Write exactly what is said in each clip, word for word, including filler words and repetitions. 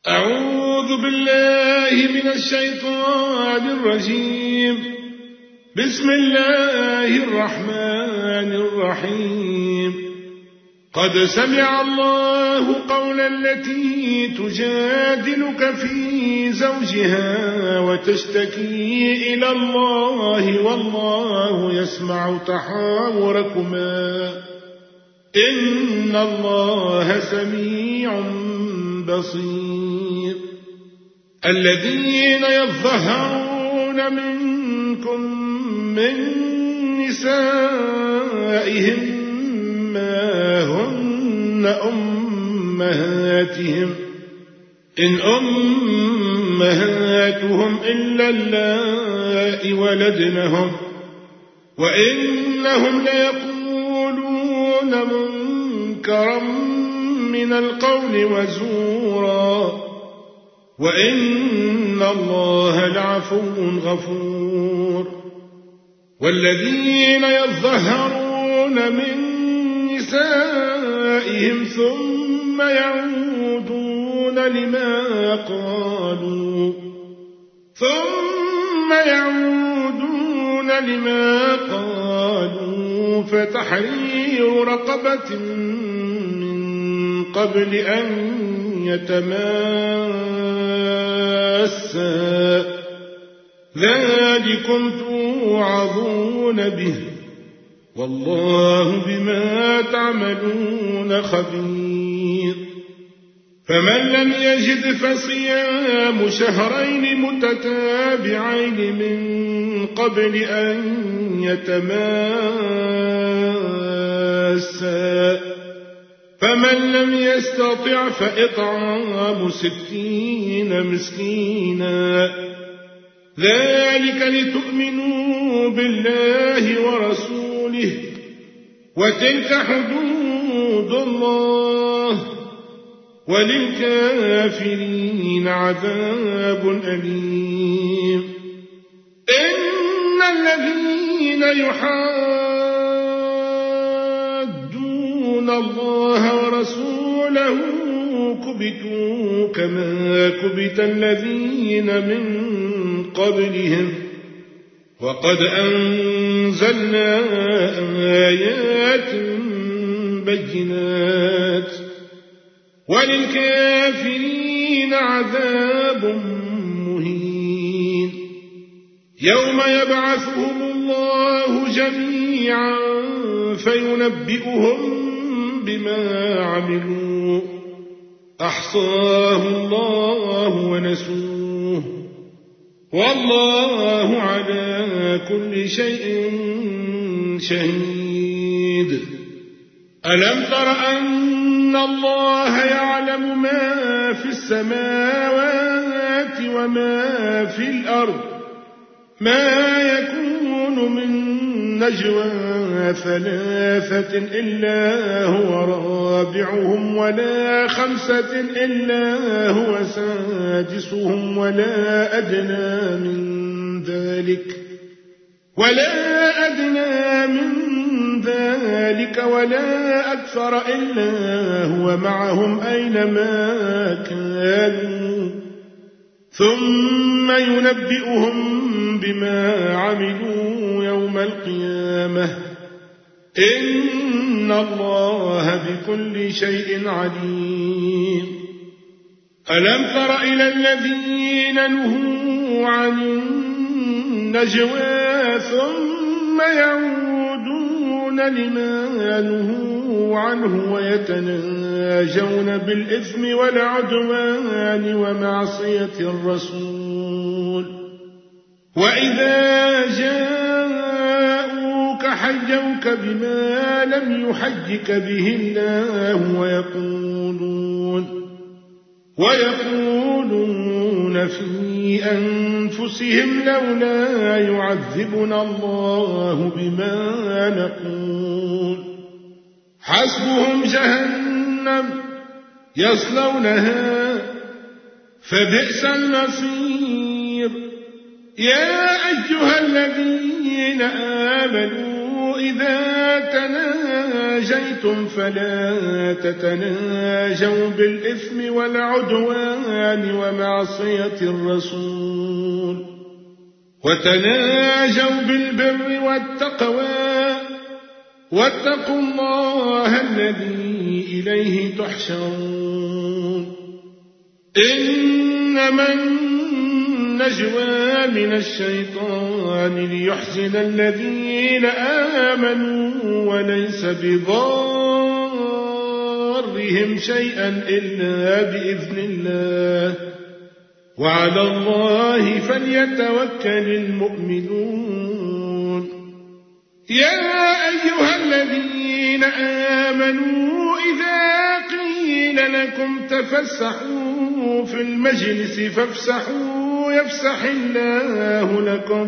أعوذ بالله من الشيطان الرجيم. بسم الله الرحمن الرحيم. قد سمع الله قول التي تجادلك في زوجها وتشتكي إلى الله والله يسمع تحاوركما إن الله سميع بصير. الذين يظهرون منكم من نسائهم ما هن أمهاتهم إن أمهاتهم إلا اللائي ولدنهم وإنهم ليقولون منكرا من القول وزورا وإن الله لعفو غفور. والذين يظهرون من نسائهم ثم يعودون لما قالوا ثم يعودون لما قالوا فتحرير رقبة من قبل أن يتماسا ذلكم توعظون به والله بما تعملون خبير. فمن لم يجد فصيام شهرين متتابعين من قبل أن يتماسا فمن لم يستطع فإطعام ستين مسكينا ذلك لتؤمنوا بالله ورسوله وتلك حدود الله وللكافرين عذاب أليم. إن الذين يحادون الله ورسوله كبتوا كما كبت الذين من قبلهم وقد أنزلنا آيات بينات وللكافرين عذاب مهين. يوم يبعثهم الله جميعا فينبئهم بما عملوا أحصاه الله ونسوه والله على كل شيء شهيد. ألم تر أن الله يعلم ما في السماوات وما في الأرض ما يكون من نجوى ثلاثة إلا هو رابعهم ولا خمسة إلا هو سادسهم ولا أدنى من ذلك ولا أدنى من ذلك ولا أكثر إلا هو معهم أينما كانوا ثم ينبئهم بما عملوا يوم القيامة إن الله بكل شيء عليم. ألم تر إلى الذين نهوا عن النجوى ثم يعودون لما نهوا عنه ويتناجون بالإثم والعدوان ومعصية الرسول وإذا جاءوك حجوك بما لم يحجك به الله ويقولون ويقولون في أنفسهم لولا يعذبنا الله بما نقول حسبهم جهنم يصلونها فبئس المصير. يا أيها الذين آمنوا إذا تناجيتم فلا تتناجوا بالإثم والعدوان ومعصية الرسول وتناجوا بالبر والتقوى واتقوا الله الذي إليه تحشرون إنما النجوى من الشيطان ليحزن الذين آمنوا وليس بضارهم شيئا إلا بإذن الله وعلى الله فليتوكل المؤمنون يا أيها الذين آمنوا إذا قيل لكم تفسحوا في المجلس فافسحوا يفسح الله لكم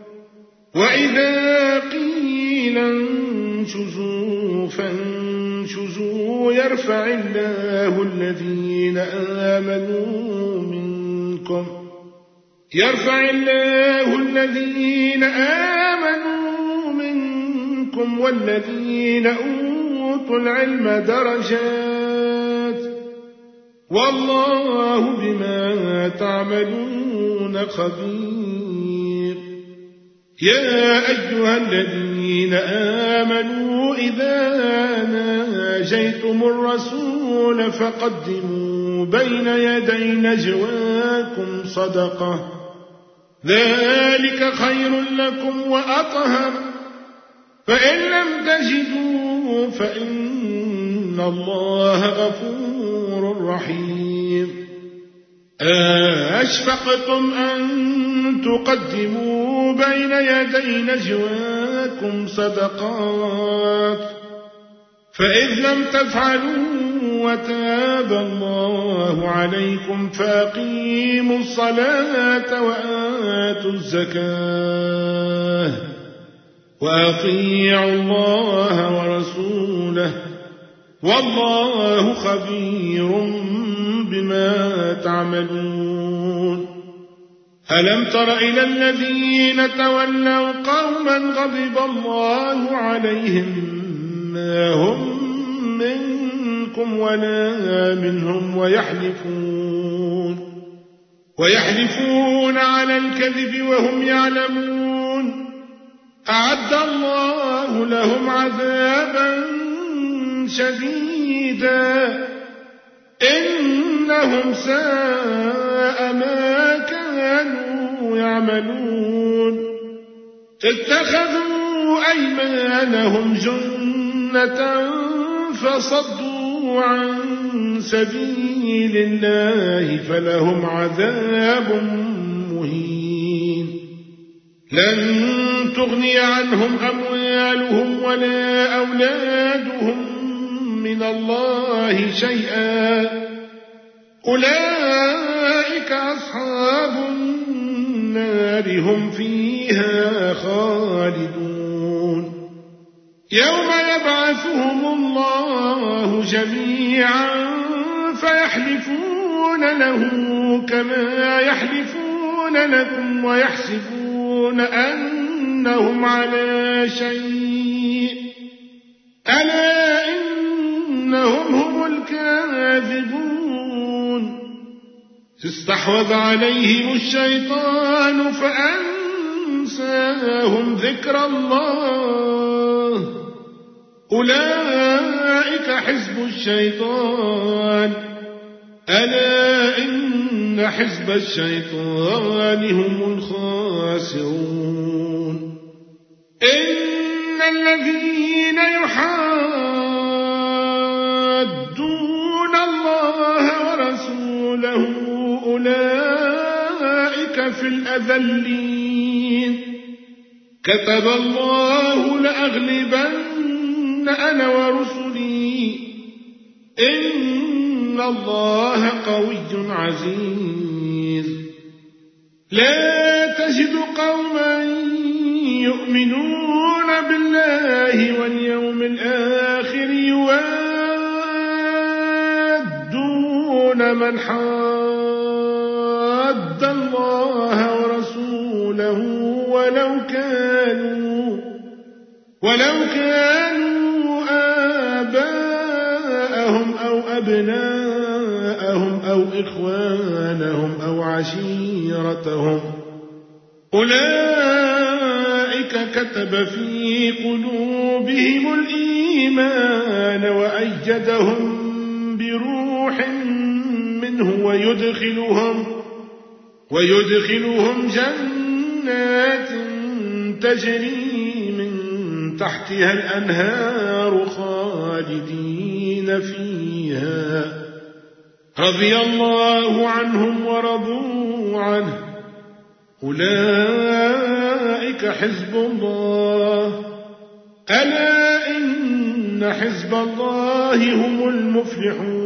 وإذا قيل انشزوا فانشزوا يرفع الله الذين آمنوا منكم يرفع الله الذين آمنوا منكم والذين أوتوا العلم درجات والله بما تعملون خبير يا أيها الذين آمنوا إذا ناجيتم الرسول فقدموا بين يدي نجواكم صدقة ذلك خير لكم وأطهر فإن لم تجدوا فإن الله غفور رحيم أشفقتم أن تقدموا بين يدي نجواكم صدقات فإذ لم تفعلوا وتاب الله عليكم فأقيموا الصلاة وآتوا الزكاة وأطيعوا الله ورسوله والله خبير بما تعملون ألم تر إلى الذين تولوا قوما غضب الله عليهم ما هم منكم ولا منهم ويحلفون ويحلفون على الكذب وهم يعلمون أعد الله لهم عذابا شديدا إنهم ساء ما كانوا يعملون اتخذوا أيمانهم جنة فصدوا عن سبيل الله فلهم عذاب مهين لن تغني عنهم أموالهم ولا أولادهم من الله شيئا أولئك أصحاب النار هم فيها خالدون يوم يبعثهم الله جميعا فيحلفون له كما يحلفون لكم ويحسبون أنهم على شيء ألا إنهم هم الكاذبون استحوذ عليهم الشيطان فأنساهم ذكر الله أولئك حزب الشيطان ألا إن حزب الشيطان هم الخاسرون إن الذين يحادون الله ورسوله أولئك في الأذلين كتب الله لأغلبن أنا ورسلي إن الله قوي عزيز لا تجد قوما يؤمنون بالله واليوم الآخر يوادون من حاد الله ورسوله ولو كانوا ولو كانوا آباءهم أو أبناءهم أو إخوانهم أو عشيرتهم أولئك كتب في قلوبهم الإيمان وأيدهم بروح منه ويدخلهم, ويدخلهم جنات تجري من تحتها الأنهار خالدين فيها رضي الله عنهم ورضوا عنه أولئك حزب الله ألا إن حزب الله هم المفلحون